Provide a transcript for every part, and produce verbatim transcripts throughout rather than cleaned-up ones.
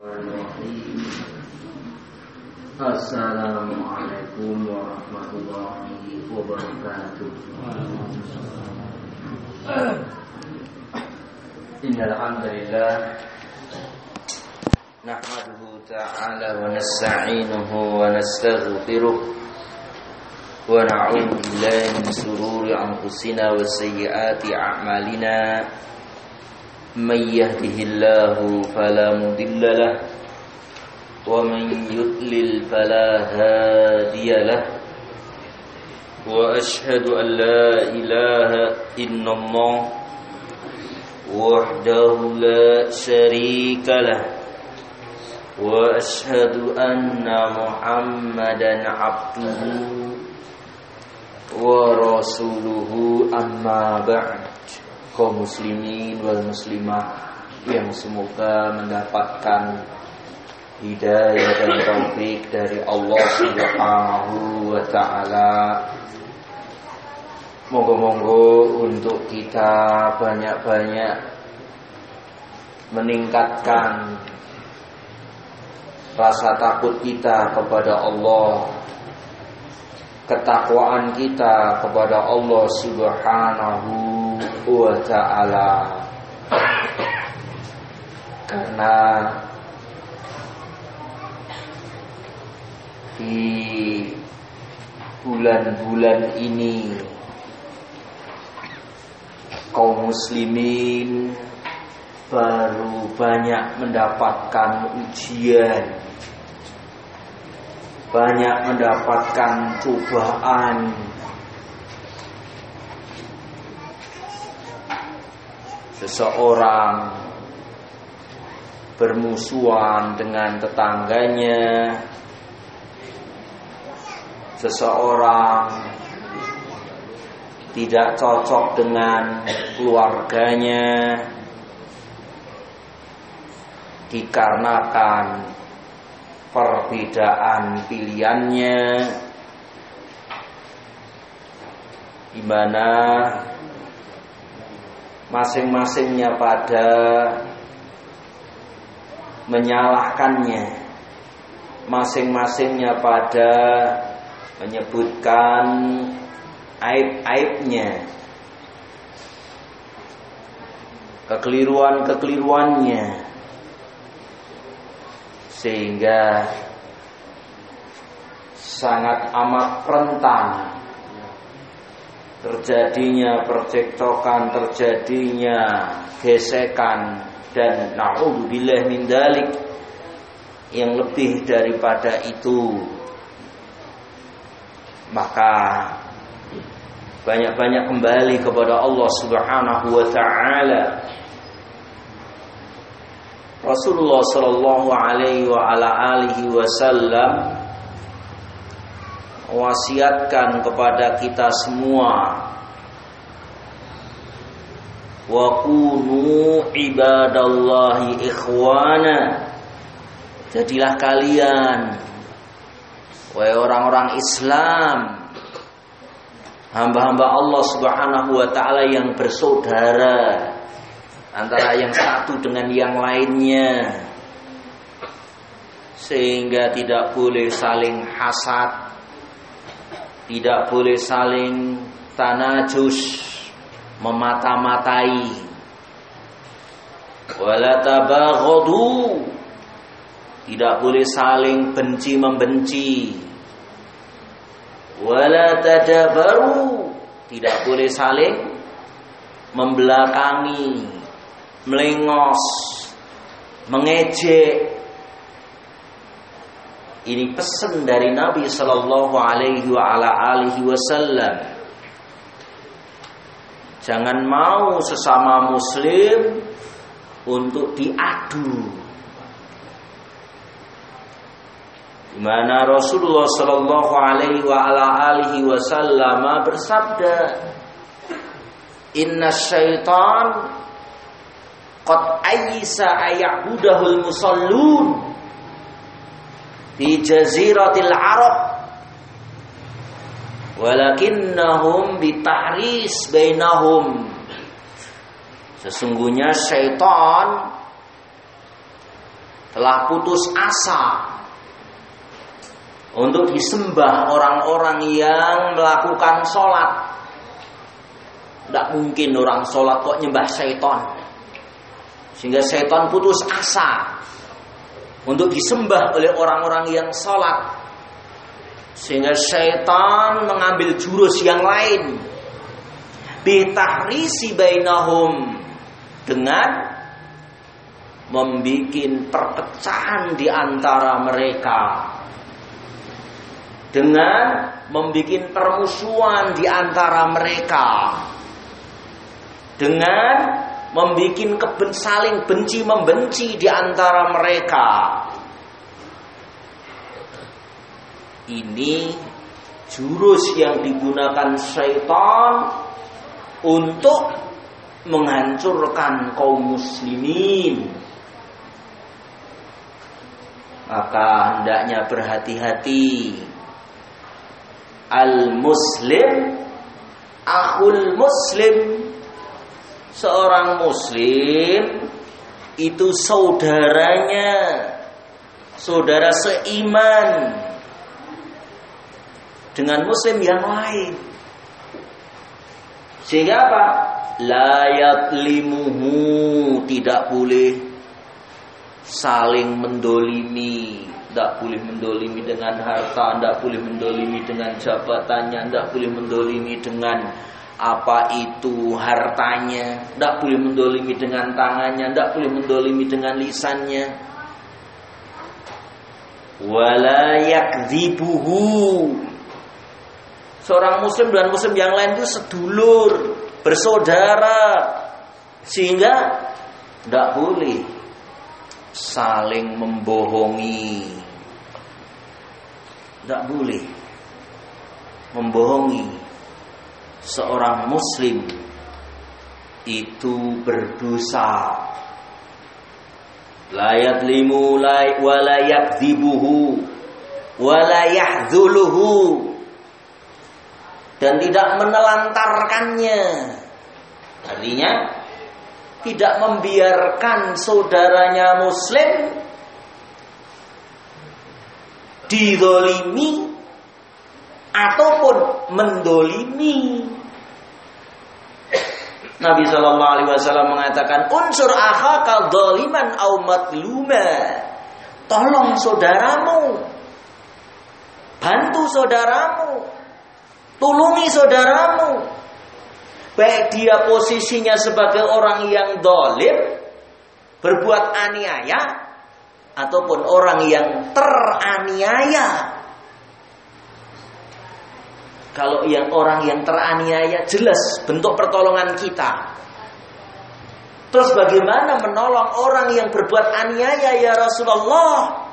Assalamualaikum warahmatullahi wabarakatuh. Innal hamdalillah nahmaduhu ta'ala wa nasta'inuhu wa nastaghfiruh wa na'udzu billahi min shururi anfusina wa sayyiati a'malina. May yahdihillahu fala mudilla lahu wa man yudlil fala hadiya lahu. Wa ashhadu an la ilaha illallah wahdahu la syarika lahu wa ashhadu anna Muhammadan abduhu wa rasuluhu, amma ba'd. Kaum muslimin wal muslimah yang semoga mendapatkan hidayah dan taufik dari Allah Subhanahu wa ta'ala. Monggo-monggo untuk kita banyak-banyak meningkatkan rasa takut kita kepada Allah, ketakwaan kita kepada Allah Subhanahu wa ta'ala. Karena di bulan-bulan ini kaum muslimin baru banyak mendapatkan ujian, banyak mendapatkan cobaan. Seseorang bermusuhan dengan tetangganya, seseorang tidak cocok dengan keluarganya dikarenakan perbedaan pilihannya, di mana masing-masingnya pada menyalahkannya, masing-masingnya pada menyebutkan aib-aibnya, kekeliruan-kekeliruannya, sehingga sangat amat rentan terjadinya percekcokan, terjadinya gesekan, dan na'udzubillah min dzalik, yang lebih daripada itu. Maka banyak-banyak kembali kepada Allah Subhanahu wa ta'ala. Rasulullah sallallahu alaihi wa ala alihi wasallam wasiatkan kepada kita semua, wa kunu ibadallahi ikhwana, jadilah kalian wahai orang-orang Islam, hamba-hamba Allah Subhanahu wa ta'ala yang bersaudara antara yang satu dengan yang lainnya, sehingga tidak boleh saling hasad, tidak boleh saling tanajus, memata-matai, wala tabaghadu, tidak boleh saling benci-membenci, wala tadabaru, tidak boleh saling membelakangi, melengos, mengejek. Ini pesan dari Nabi sallallahu alaihi wa ala alihi wasallam. Jangan mau sesama muslim untuk diadu. Di mana Rasulullah sallallahu alaihi wa ala alihi wasallam bersabda, "Inna syaitan qad ayyisa ayyahudahul musallun di jaziratil Arab, walakinnahum bitahris bainahum." Sesungguhnya syaitan telah putus asa untuk disembah orang-orang yang melakukan sholat. Tidak mungkin orang sholat kok nyembah syaitan, sehingga syaitan putus asa untuk disembah oleh orang-orang yang sholat, sehingga syaitan mengambil jurus yang lain, bitahrisi bainahum, dengan membikin perpecahan di antara mereka, dengan membikin permusuhan di antara mereka, dengan membikin keben, saling benci membenci di antara mereka. Ini jurus yang digunakan syaitan untuk menghancurkan kaum muslimin. Maka hendaknya berhati-hati. Al-muslim akhul muslim. Seorang muslim itu saudaranya, saudara seiman dengan muslim yang lain. Sehingga apa? La yatlimuhu, tidak boleh saling mendolimi. Tidak boleh mendolimi dengan harta, tidak boleh mendolimi dengan jabatannya, tidak boleh mendolimi dengan apa itu hartanya, tidak boleh mendolimi dengan tangannya, tidak boleh mendolimi dengan lisannya. Wala yakdzibuhu. Seorang muslim dan muslim yang lain itu sedulur, bersaudara, sehingga tidak boleh saling membohongi. Tidak boleh membohongi. Seorang muslim itu berdosa. La yadlimu wa la yakdzibuhu wa la yahdzuluhu, dan tidak menelantarkannya. Artinya tidak membiarkan saudaranya muslim dizalimi ataupun mendolimi. Nabi sallallahu alaihi wasallam mengatakan, unsur akhaka dzaliman au matluma. Tolong saudaramu, bantu saudaramu, tulungi saudaramu, baik dia posisinya sebagai orang yang zalim, berbuat aniaya, ataupun orang yang teraniaya. Kalau yang orang yang teraniaya jelas bentuk pertolongan kita. Terus bagaimana menolong orang yang berbuat aniaya ya Rasulullah?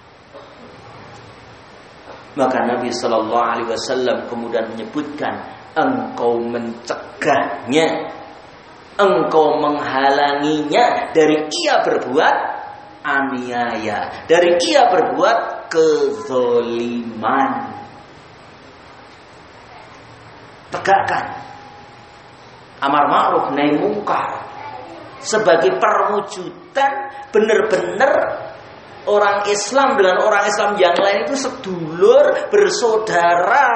Maka Nabi sallallahu alaihi wasallam kemudian menyebutkan, engkau mencegahnya, engkau menghalanginya dari ia berbuat aniaya, dari ia berbuat kezaliman. Tegakkan amar ma'ruf nahi munkar sebagai perwujudan benar-benar orang Islam dengan orang Islam yang lain itu sedulur, bersaudara.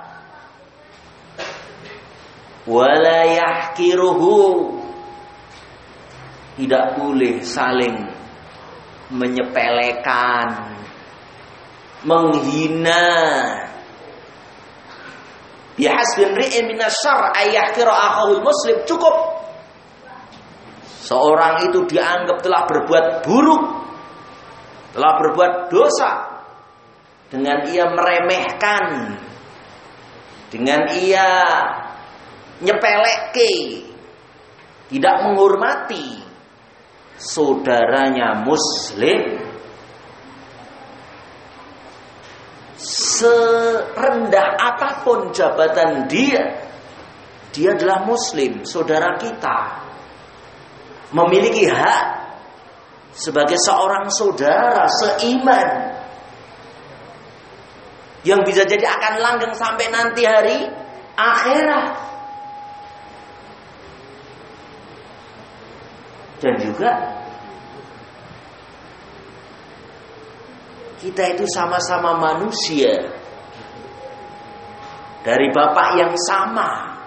Wala yahkiruhu, tidak boleh saling menyepelekan, menghina. Bihasbi imri'in minasyarr ay yahkira akhahul muslim. Cukup seorang itu dianggap telah berbuat buruk, telah berbuat dosa dengan ia meremehkan, dengan ia nyepeleke, tidak menghormati saudaranya muslim. Serendah apapun jabatan dia, dia adalah muslim, saudara kita, memiliki hak sebagai seorang saudara seiman yang bisa jadi akan langgeng sampai nanti hari akhirat. Dan juga Kita itu sama-sama manusia dari Bapak yang sama.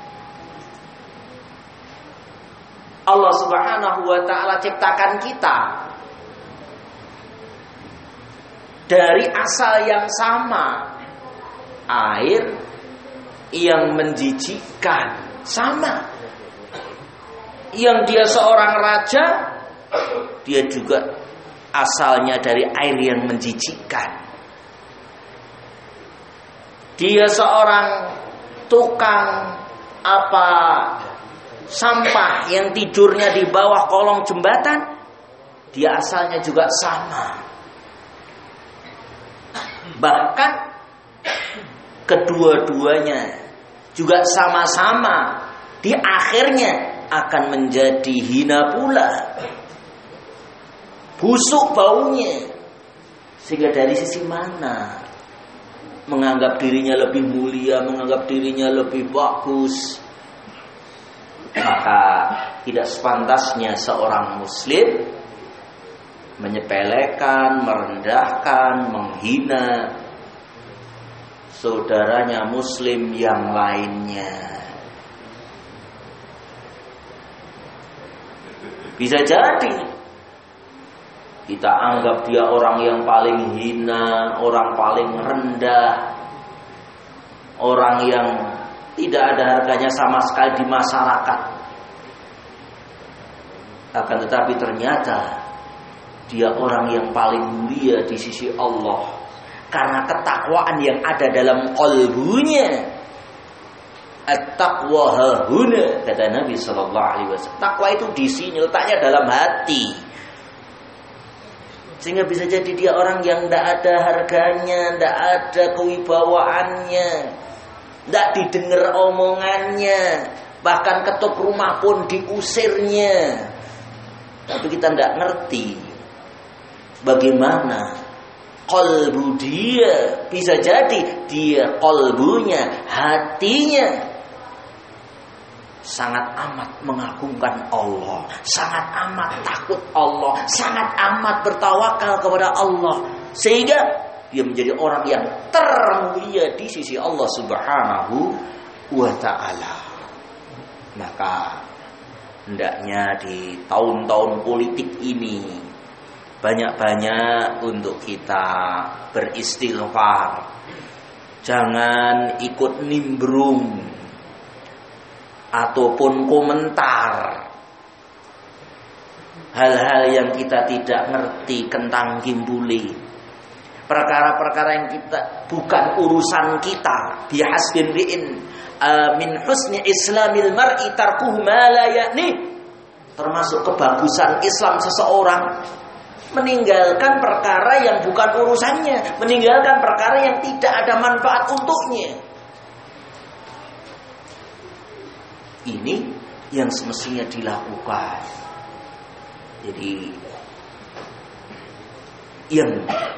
Allah Subhanahu wa ta'ala ciptakan kita dari asal yang sama. Air yang menjijikkan sama. Yang dia seorang raja, dia juga asalnya dari air yang menjijikkan. Dia seorang tukang apa sampah yang tidurnya di bawah kolong jembatan, dia asalnya juga sama. Bahkan kedua-duanya juga sama-sama di akhirnya akan menjadi hina pula, busuk baunya. Sehingga dari sisi mana menganggap dirinya lebih mulia, menganggap dirinya lebih bagus, maka tidak sepantasnya seorang muslim menyepelekan, merendahkan, menghina saudaranya muslim yang lainnya. Bisa jadi kita anggap dia orang yang paling hina, orang paling rendah, orang yang tidak ada harganya sama sekali di masyarakat. Akan tetapi ternyata dia orang yang paling mulia di sisi Allah, karena ketakwaan yang ada dalam qalbunya. At-taqwa hahuna, kata Nabi sallallahu alaihi wasallam. Takwa itu di sini, letaknya dalam hati. Sehingga bisa jadi dia orang yang tidak ada harganya, tidak ada kewibawaannya, tidak didengar omongannya, bahkan ketuk rumah pun diusirnya. Tapi kita tidak ngerti bagaimana qalbu dia. Bisa jadi dia qalbunya, hatinya sangat amat mengagungkan Allah, sangat amat takut Allah, sangat amat bertawakal kepada Allah, sehingga dia menjadi orang yang termulia di sisi Allah Subhanahu wa ta'ala. Maka hendaknya di tahun-tahun politik ini banyak-banyak untuk kita beristighfar. Jangan ikut nimbrung ataupun komentar hal-hal yang kita tidak ngerti kentang gimbuli, perkara-perkara yang kita bukan urusan kita. Bihasbin ri'in uh, min husni islamil mar'i tarkuhu ma la ya'ni. Termasuk kebagusan Islam seseorang meninggalkan perkara yang bukan urusannya, meninggalkan perkara yang tidak ada manfaat untuknya. Ini yang semestinya dilakukan. Jadi yang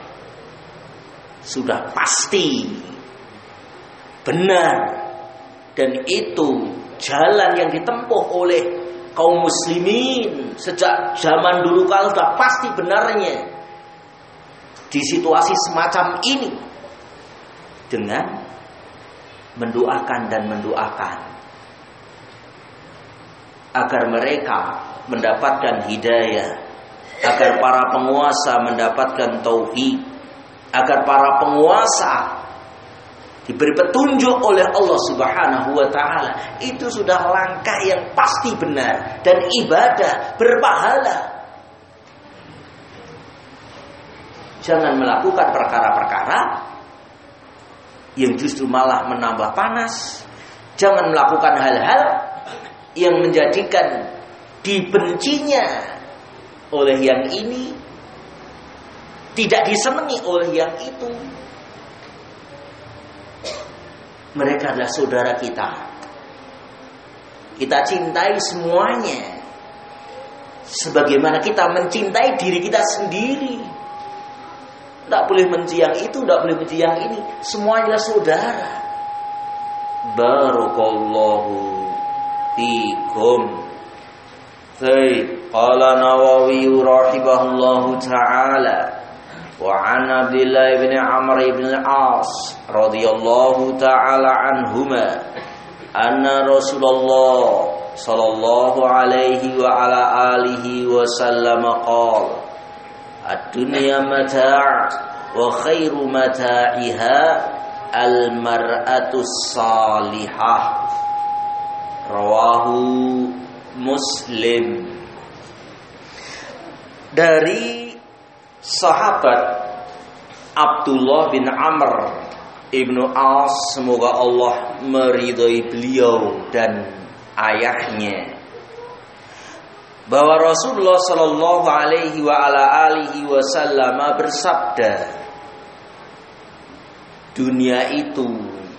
sudah pasti benar, dan itu jalan yang ditempuh oleh kaum muslimin sejak zaman dulu kala, sudah pasti benarnya di situasi semacam ini, dengan mendoakan dan mendoakan agar mereka mendapatkan hidayah, agar para penguasa mendapatkan tauhid, agar para penguasa diberi petunjuk oleh Allah Subhanahu wa ta'ala. Itu sudah langkah yang pasti benar dan ibadah berpahala. Jangan melakukan perkara-perkara yang justru malah menambah panas. Jangan melakukan hal-hal yang menjadikan dibencinya oleh yang ini, tidak disenangi oleh yang itu. Mereka adalah saudara kita. Kita cintai semuanya sebagaimana kita mencintai diri kita sendiri. Tidak boleh benci yang itu, tidak boleh benci yang ini. Semuanya adalah saudara. Barakallahu fikum. Qala Nawawi rahimahullahu ta'ala, wa an Abdullah bin Amr bin Al-As radhiyallahu ta'ala anhuma anna Rasulullah sallallahu alaihi wa ala alihi wa sallam qala ad-dunya mata' wa khairu mata'iha al-mar'atu salihah. Rawahu Muslim. Dari sahabat Abdullah bin Amr ibnu As, semoga Allah meridhai beliau dan ayahnya, bahwa Rasulullah sallallahu alaihi wa ala alihi wasallam bersabda, dunia itu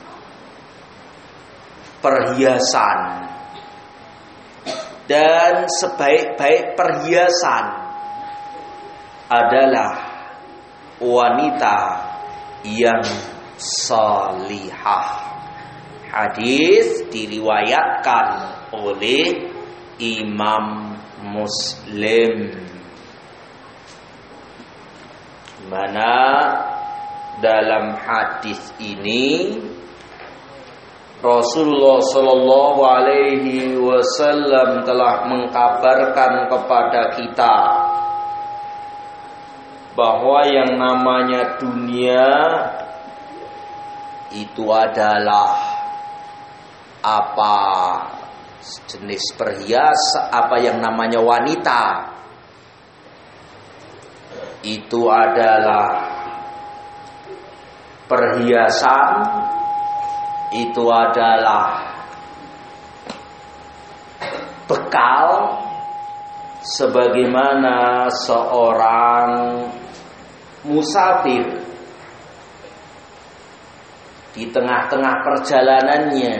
perhiasan, dan sebaik-baik perhiasan adalah wanita yang salihah. Hadis diriwayatkan oleh Imam Muslim, mana dalam hadis ini Rasulullah sallallahu alaihi wasallam telah mengkabarkan kepada kita bahwa yang namanya dunia itu adalah apa jenis perhiasan, apa yang namanya wanita itu adalah perhiasan, itu adalah bekal sebagaimana seorang musafir di tengah-tengah perjalanannya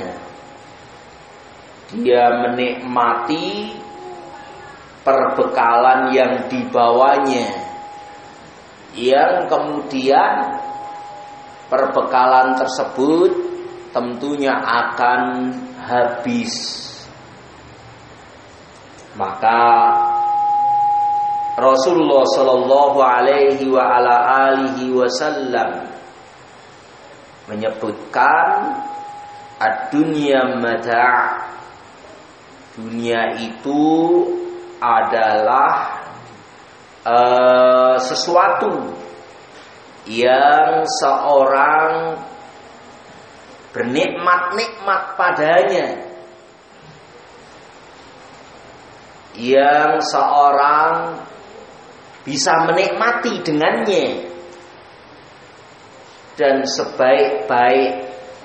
dia menikmati perbekalan yang dibawanya, yang kemudian perbekalan tersebut tentunya akan habis. Maka Rasulullah sallallahu alaihi wa ala alihi wasallam menyebutkan ad-dunya mata'. Dunia itu adalah uh, sesuatu yang seorang bernikmat-nikmat padanya, yang seorang bisa menikmati dengannya, dan sebaik-baik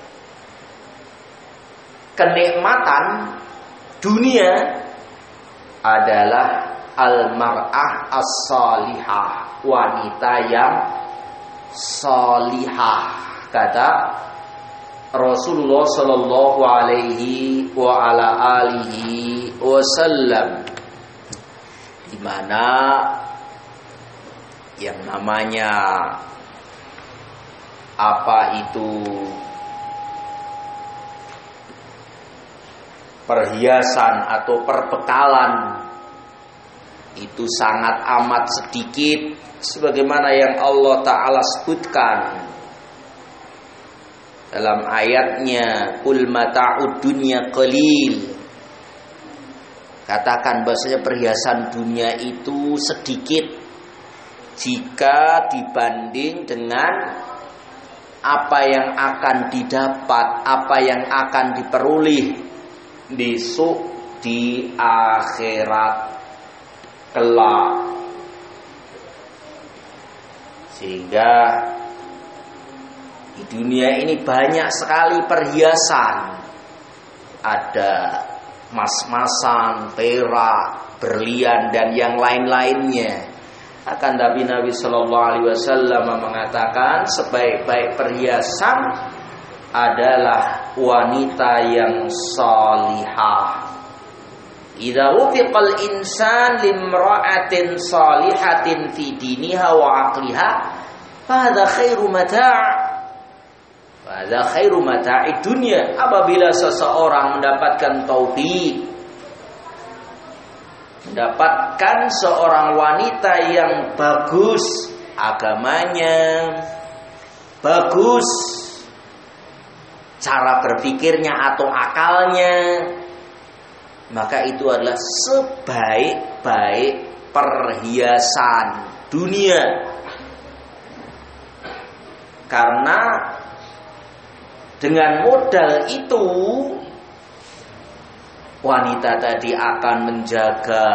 kenikmatan dunia adalah al-mar'ah as-salihah, wanita yang salihah, kata Rasulullah sallallahu alaihi wa ala alihi wasallam, di mana yang namanya apa itu perhiasan atau perbekalan itu sangat amat sedikit, sebagaimana yang Allah Ta'ala sebutkan dalam ayatnya, qul mata'ud dunya qalil. Katakan bahasanya perhiasan dunia itu sedikit jika dibanding dengan apa yang akan didapat, apa yang akan diperoleh besok di akhirat kelak. Sehingga di dunia ini banyak sekali perhiasan, ada mas-masan, perak, berlian dan yang lain-lainnya. Akan tapi Nabi Shallallahu Alaihi Wasallam mengatakan sebaik-baik perhiasan adalah wanita yang salihah. Idza wufiqal insan limra'atin salihatin fi diniha wa aqliha fa hadza khairu mata'. Fa hadza khairu mata'i dunya. Apabila seseorang mendapatkan taufik, mendapatkan seorang wanita yang bagus agamanya, bagus cara berpikirnya atau akalnya, maka itu adalah sebaik-baik perhiasan dunia. Karena dengan modal itu wanita tadi akan menjaga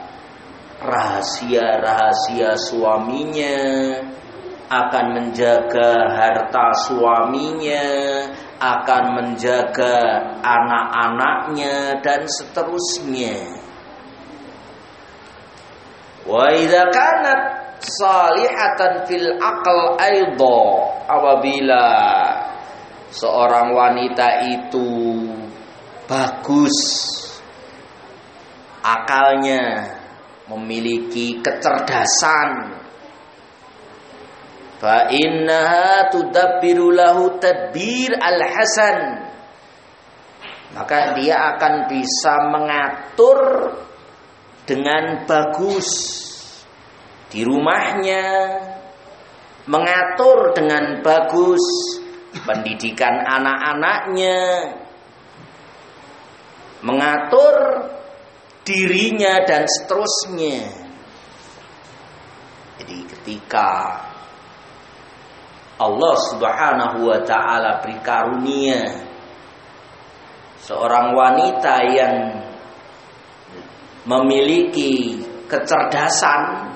rahasia-rahasia suaminya, akan menjaga harta suaminya, akan menjaga anak-anaknya dan seterusnya. Wa idza kanat salihatan fil aql aidha, apabila seorang wanita itu bagus akalnya, memiliki kecerdasan, fa innaha tudabbiru lahu tadbir al-hasan, maka dia akan bisa mengatur dengan bagus di rumahnya, mengatur dengan bagus pendidikan anak-anaknya, mengatur dirinya dan seterusnya. Jadi ketika Allah Subhanahu wa ta'ala beri karunia seorang wanita yang memiliki kecerdasan,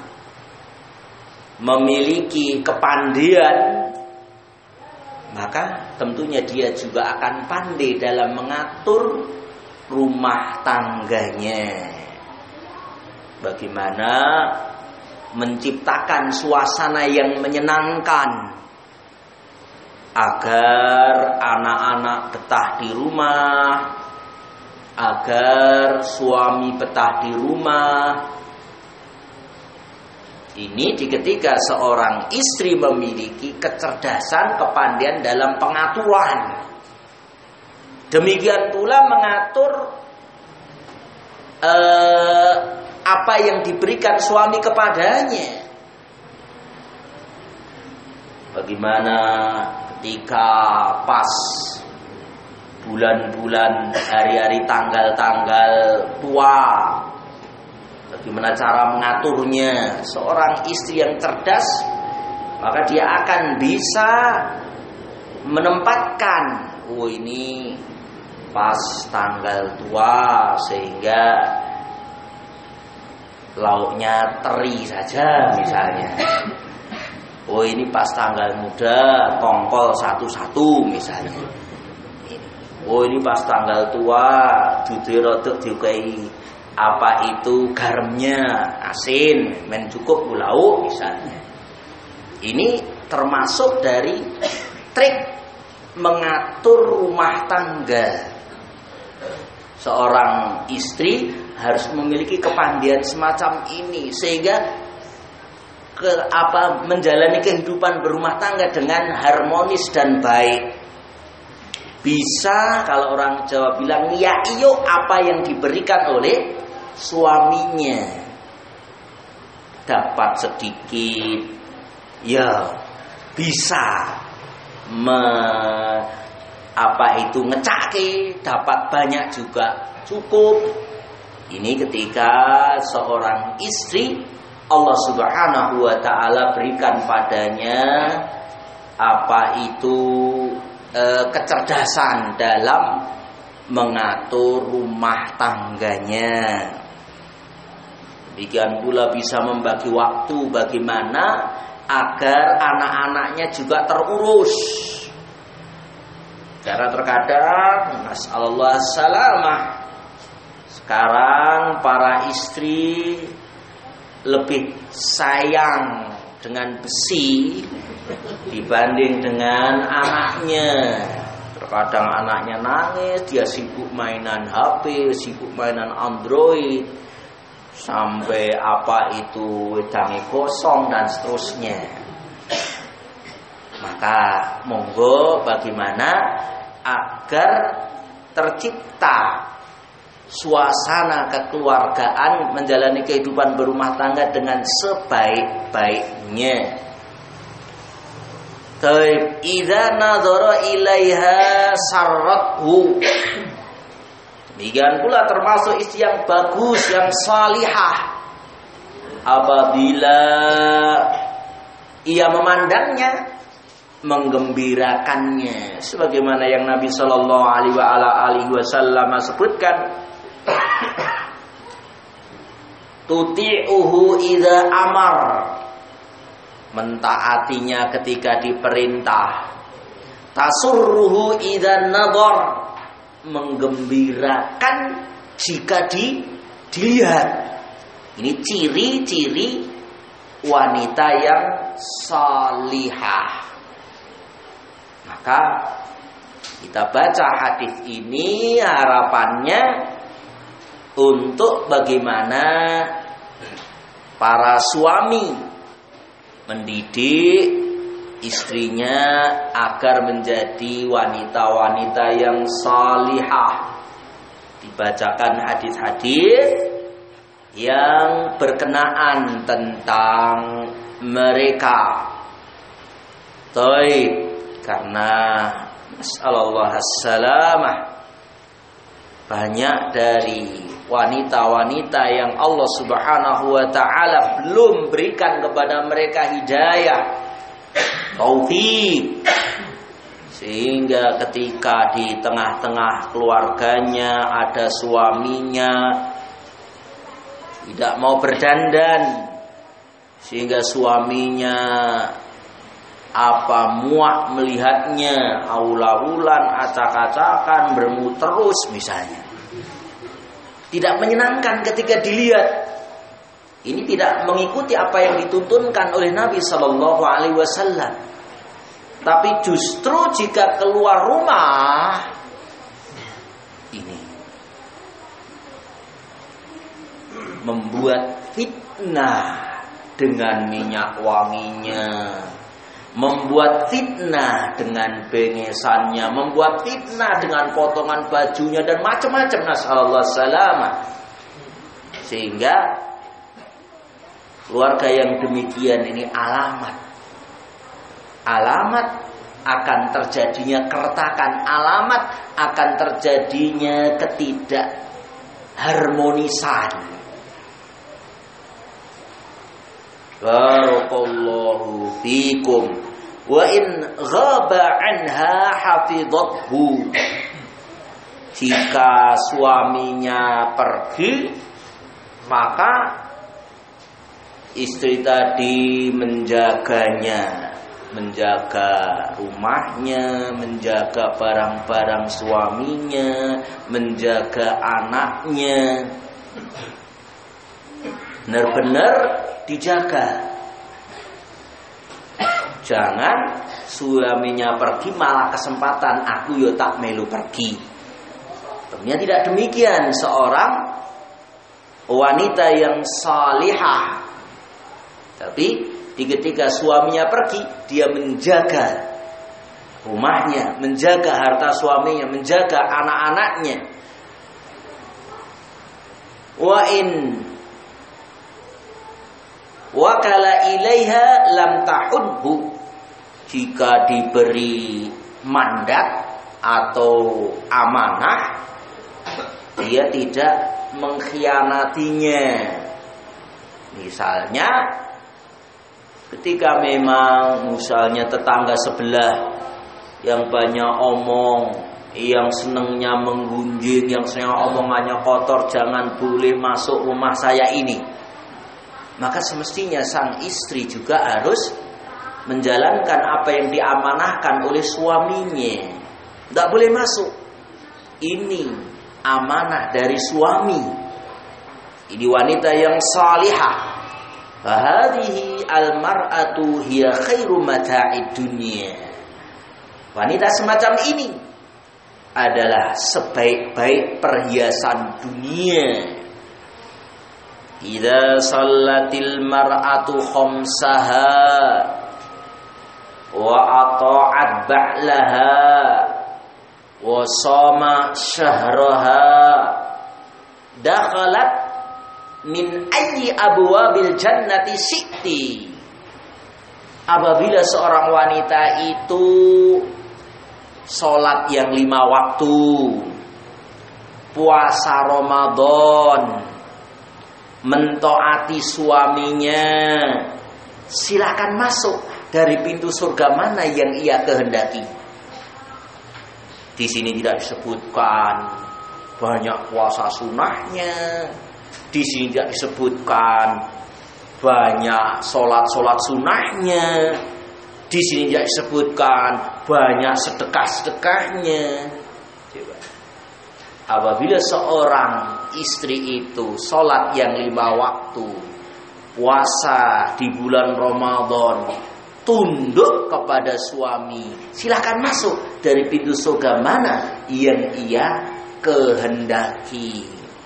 memiliki kepandaian, maka tentunya dia juga akan pandai dalam mengatur rumah tangganya. Bagaimana menciptakan suasana yang menyenangkan agar anak-anak betah di rumah, agar suami betah di rumah. Ini di ketika seorang istri memiliki kecerdasan, kepandaian dalam pengaturan. Demikian pula mengatur eh, apa yang diberikan suami kepadanya. Bagaimana ketika pas bulan-bulan, hari-hari, tanggal-tanggal tua, bagaimana cara mengaturnya. Seorang istri yang cerdas, maka dia akan bisa menempatkan, oh ini pas tanggal tua sehingga lauknya teri saja misalnya. Oh ini pas tanggal muda tongkol satu-satu misalnya. Oh ini pas tanggal tua dudu rodok diukai apa itu garamnya asin, men cukup lauk misalnya. Ini termasuk dari trik mengatur rumah tangga. Seorang istri harus memiliki kepandaian semacam ini sehingga ke apa menjalani kehidupan berumah tangga dengan harmonis dan baik. Bisa kalau orang Jawa bilang ya iyo apa yang diberikan oleh suaminya. Dapat sedikit ya bisa me, apa itu ngecake, dapat banyak juga cukup. Ini ketika seorang istri Allah Subhanahu wa ta'ala berikan padanya apa itu e, kecerdasan dalam mengatur rumah tangganya. Demikian pula bisa membagi waktu bagaimana agar anak-anaknya juga terurus. Karena terkadang nasallallahu salamah, sekarang para istri lebih sayang dengan besi dibanding dengan anaknya. Terkadang anaknya nangis, dia sibuk mainan H P, sibuk mainan Android, sampai apa itu wedange kosong dan seterusnya. Maka monggo bagaimana agar tercipta suasana kekeluargaan menjalani kehidupan berumah tangga dengan sebaik-baiknya. Taib, idza nadhara ilaiha sarrathu. Demikian pula termasuk istri yang bagus, yang salihah. Apabila ia memandangnya, menggembirakannya, sebagaimana yang Nabi Shallallahu Alaihi Wasallam sebutkan, tuti'uhu idza amar, mentaatinya ketika diperintah, tasurruhu idza nadhar, menggembirakan jika di, dilihat. Ini ciri-ciri wanita yang salihah. Maka kita baca hadis ini harapannya untuk bagaimana para suami mendidik istrinya agar menjadi wanita-wanita yang salihah. Dibacakan hadis-hadis yang berkenaan tentang mereka. Taib, karena nasallallahu as-salamah, banyak dari wanita-wanita yang Allah Subhanahu wa taala belum berikan kepada mereka hidayah, taufik, sehingga ketika di tengah-tengah keluarganya ada suaminya tidak mau berdandan, sehingga suaminya apa muak melihatnya, aul-aulan, acak-acakan, bermut terus misalnya. Tidak menyenangkan ketika dilihat. Ini tidak mengikuti apa yang dituntunkan oleh Nabi Sallallahu Alaihi Wasallam. Tapi justru jika keluar rumah, ini membuat fitnah dengan minyak wanginya, membuat fitnah dengan bengesannya, membuat fitnah dengan potongan bajunya dan macam-macam, nasallallahu salamah. Sehingga keluarga yang demikian ini alamat alamat akan terjadinya keretakan, alamat akan terjadinya ketidakharmonisan. Barakallahu fikum. Wa in ghaba anha hafidhathu. Jika suaminya pergi, maka istri tadi menjaganya, menjaga rumahnya, menjaga barang-barang suaminya, menjaga anaknya. Benar-benar dijaga. Jangan suaminya pergi malah kesempatan aku yo tak melu pergi. Tentunya tidak demikian seorang wanita yang salihah. Tapi di ketika suaminya pergi, dia menjaga rumahnya, menjaga harta suaminya, menjaga anak-anaknya. Wa in wakala ilaiha lam tahudhu. Jika diberi mandat atau amanah, dia tidak mengkhianatinya. Misalnya ketika memang misalnya tetangga sebelah yang banyak omong, yang senangnya menggunjing, yang senangnya omongannya kotor, jangan boleh masuk rumah saya ini. Maka semestinya sang istri juga harus menjalankan apa yang diamanahkan oleh suaminya. Tidak boleh masuk. Ini amanah dari suami. Ini wanita yang salihah. Fahadhihi almar'atu hiya khairu mata'id dunya. Wanita semacam ini adalah sebaik-baik perhiasan dunia. Idza sallatil mar'atu khamsaha wa ata'at ba'laha wa shama syahraha dakhalat min ayyi abwabil jannati syi'ti. apabila seorang wanita itu sholat yang lima waktu, puasa Ramadan, mentaati suaminya, silakan masuk dari pintu surga mana yang ia kehendaki. Di sini tidak disebutkan banyak puasa sunnahnya, di sini tidak disebutkan banyak sholat-sholat sunnahnya, di sini tidak disebutkan banyak sedekah-sedekahnya. Apabila seorang istri itu sholat yang lima waktu, puasa di bulan Ramadan, tunduk kepada suami, silakan masuk dari pintu surga mana yang ia kehendaki.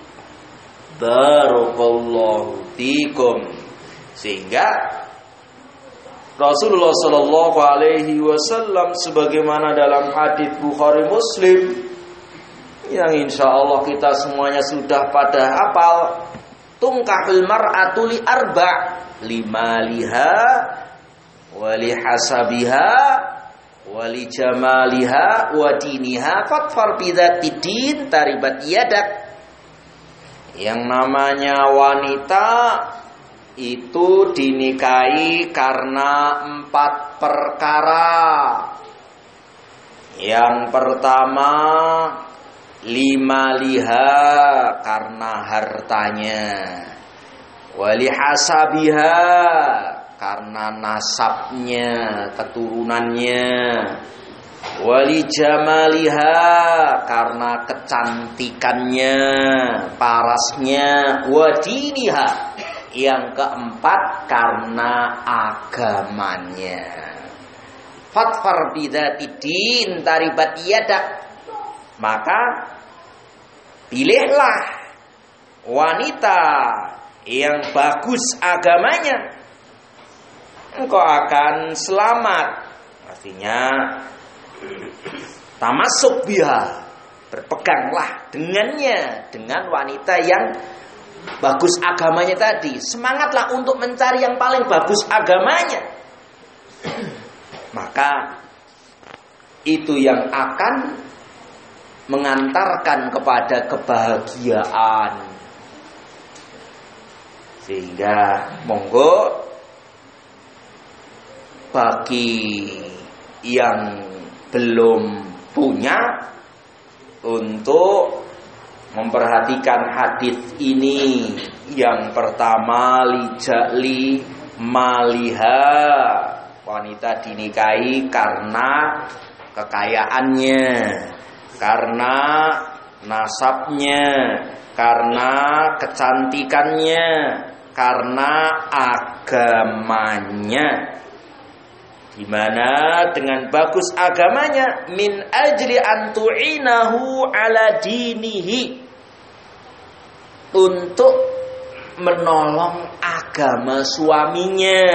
Barakallahu fikum. Sehingga Rasulullah Shallallahu Alaihi Wasallam sebagaimana dalam hadits Bukhari Muslim yang insya Allah kita semuanya sudah pada hafal, tungkahul mar'atu li arba' limaliha wali hasabiha wali jamaliha wa diniha fatfar bidzati din taribat yadak. Yang namanya wanita itu dinikahi karena empat perkara. Yang pertama, lima liha, karena hartanya, wali hasabiha, karena nasabnya, keturunannya, wali jamaliha, karena kecantikannya, parasnya, wadiniha, yang keempat karena agamanya. Fatfar bidzati din taribat yadak. Maka pilihlah wanita yang bagus agamanya, engkau akan selamat. Artinya tamasuk biha, berpeganglah dengannya, dengan wanita yang bagus agamanya tadi. Semangatlah untuk mencari yang paling bagus agamanya. Maka itu yang akan mengantarkan kepada kebahagiaan. Sehingga monggo bagi yang belum punya untuk memperhatikan hadis ini. Yang pertama, lijali maliha, wanita dinikahi karena kekayaannya, karena nasabnya, karena kecantikannya, karena agamanya. Dimana dengan bagus agamanya, min ajli antu'inahu ala dinihi, untuk menolong agama suaminya,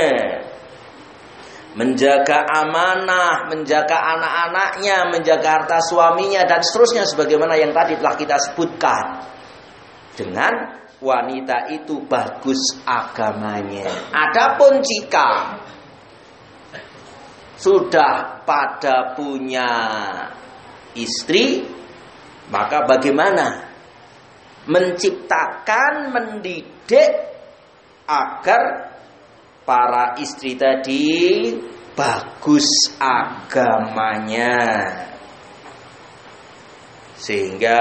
menjaga amanah, menjaga anak-anaknya, menjaga harta suaminya, dan seterusnya sebagaimana yang tadi telah kita sebutkan. Dengan wanita itu bagus agamanya. Adapun jika sudah pada punya istri, maka bagaimana menciptakan, mendidik agar para istri tadi bagus agamanya, sehingga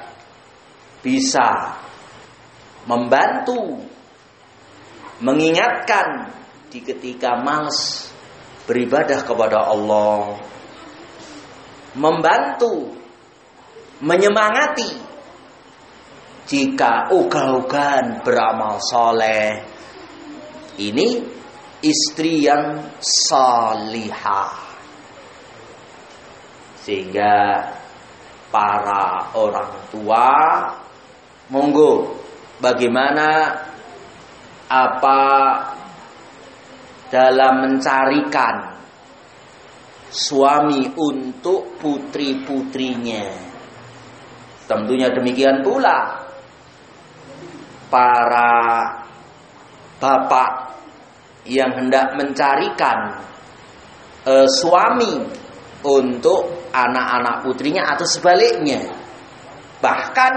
bisa membantu, mengingatkan di ketika malas beribadah kepada Allah, membantu, menyemangati jika ogah-ogahan beramal soleh. Ini istri yang salihah. Sehingga para orang tua, monggo bagaimana apa dalam mencarikan suami untuk putri-putrinya. Tentunya demikian pula para bapak yang hendak mencarikan e, suami untuk anak-anak putrinya atau sebaliknya. Bahkan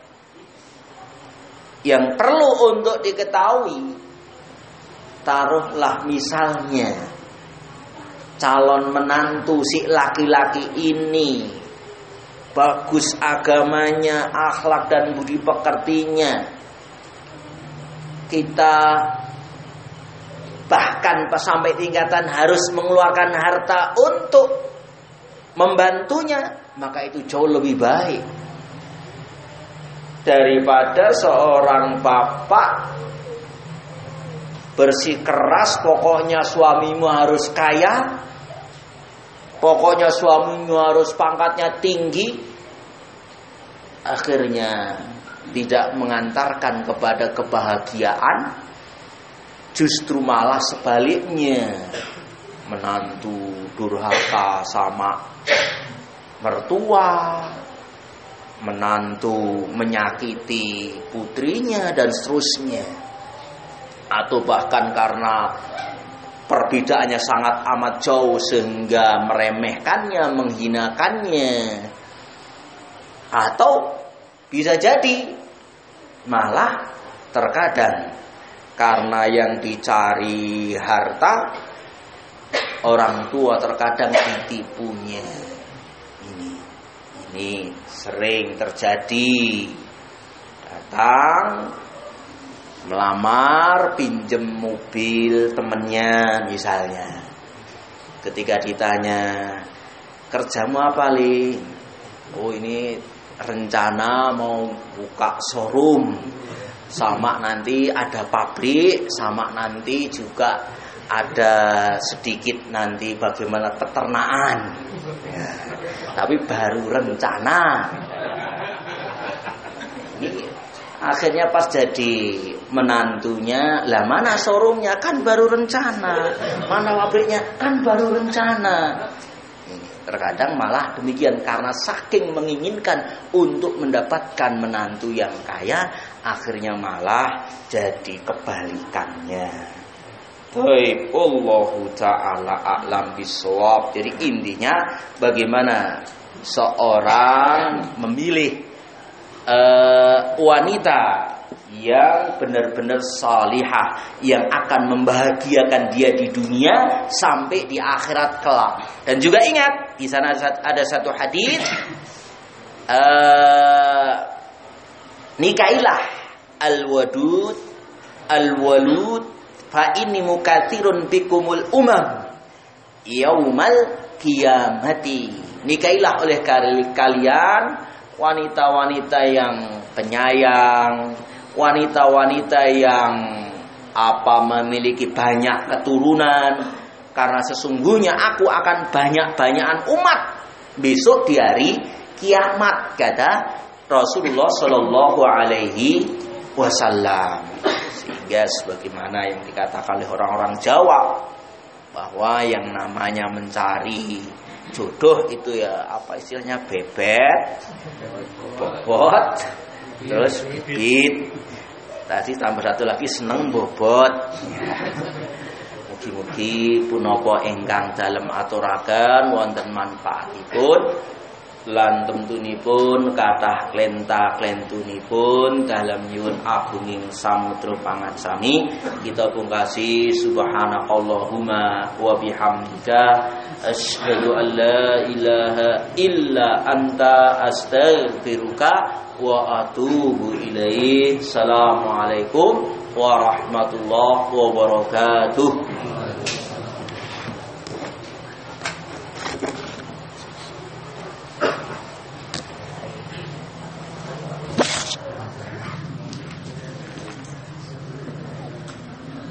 yang perlu untuk diketahui, taruhlah misalnya calon menantu si laki-laki ini bagus agamanya, akhlak dan budi pekertinya, kita bahkan sampai tingkatan harus mengeluarkan harta untuk membantunya, maka itu jauh lebih baik daripada seorang bapak bersikeras pokoknya suamimu harus kaya, pokoknya suamimu harus pangkatnya tinggi, akhirnya tidak mengantarkan kepada kebahagiaan, justru malah sebaliknya, menantu durhaka sama mertua, menantu menyakiti putrinya dan seterusnya, atau bahkan karena perbedaannya sangat amat jauh sehingga meremehkannya, menghinakannya, atau bisa jadi malah terkadang karena yang dicari harta, orang tua terkadang ditipunya. Ini ini sering terjadi. Datang melamar, pinjem mobil temennya misalnya. Ketika ditanya, kerjamu apa, Li? Oh, ini rencana mau buka showroom, sama nanti ada pabrik, sama nanti juga ada sedikit nanti bagaimana peternakan ya, tapi baru rencana. Ini akhirnya pas jadi menantunya, lah mana showroomnya, kan baru rencana, mana pabriknya, kan baru rencana. Terkadang malah demikian, karena saking menginginkan untuk mendapatkan menantu yang kaya, akhirnya malah jadi kebalikannya. Baik, Allahu ta'ala a'lam bishawab. Jadi intinya bagaimana seorang memilih uh, wanita yang benar-benar salihah, yang akan membahagiakan dia di dunia sampai di akhirat kelak. Dan juga ingat, di sana ada satu hadis, uh, nikailah al-wadud al-walud fa inni mukatsirun bikumul umam yaumal qiyamati. Nikailah oleh kalian wanita-wanita yang penyayang, wanita-wanita yang apa memiliki banyak keturunan, karena sesungguhnya aku akan banyak-banyakan umat besok di hari kiamat, kata Rasulullah Shallallahu Alaihi Wasallam. Sehingga sebagaimana yang dikatakan oleh orang-orang Jawa, bahwa yang namanya mencari jodoh itu ya apa istilahnya, bebet, bobot, terus bibit, tadi tambah satu lagi seneng bobot. Mugi-mugi punapa ingkang dalem aturaken wonten manfaatipun lan temtunipun kathah klenta-klentunipun dalem nyuwun agunging samudra pangansami. Kita pungkasi subhanakallahumma wa bihamdika asyhadu an la ilaha illa anta astaghfiruka wa atubu ilaih. Assalamualaikum warahmatullahi wabarakatuh.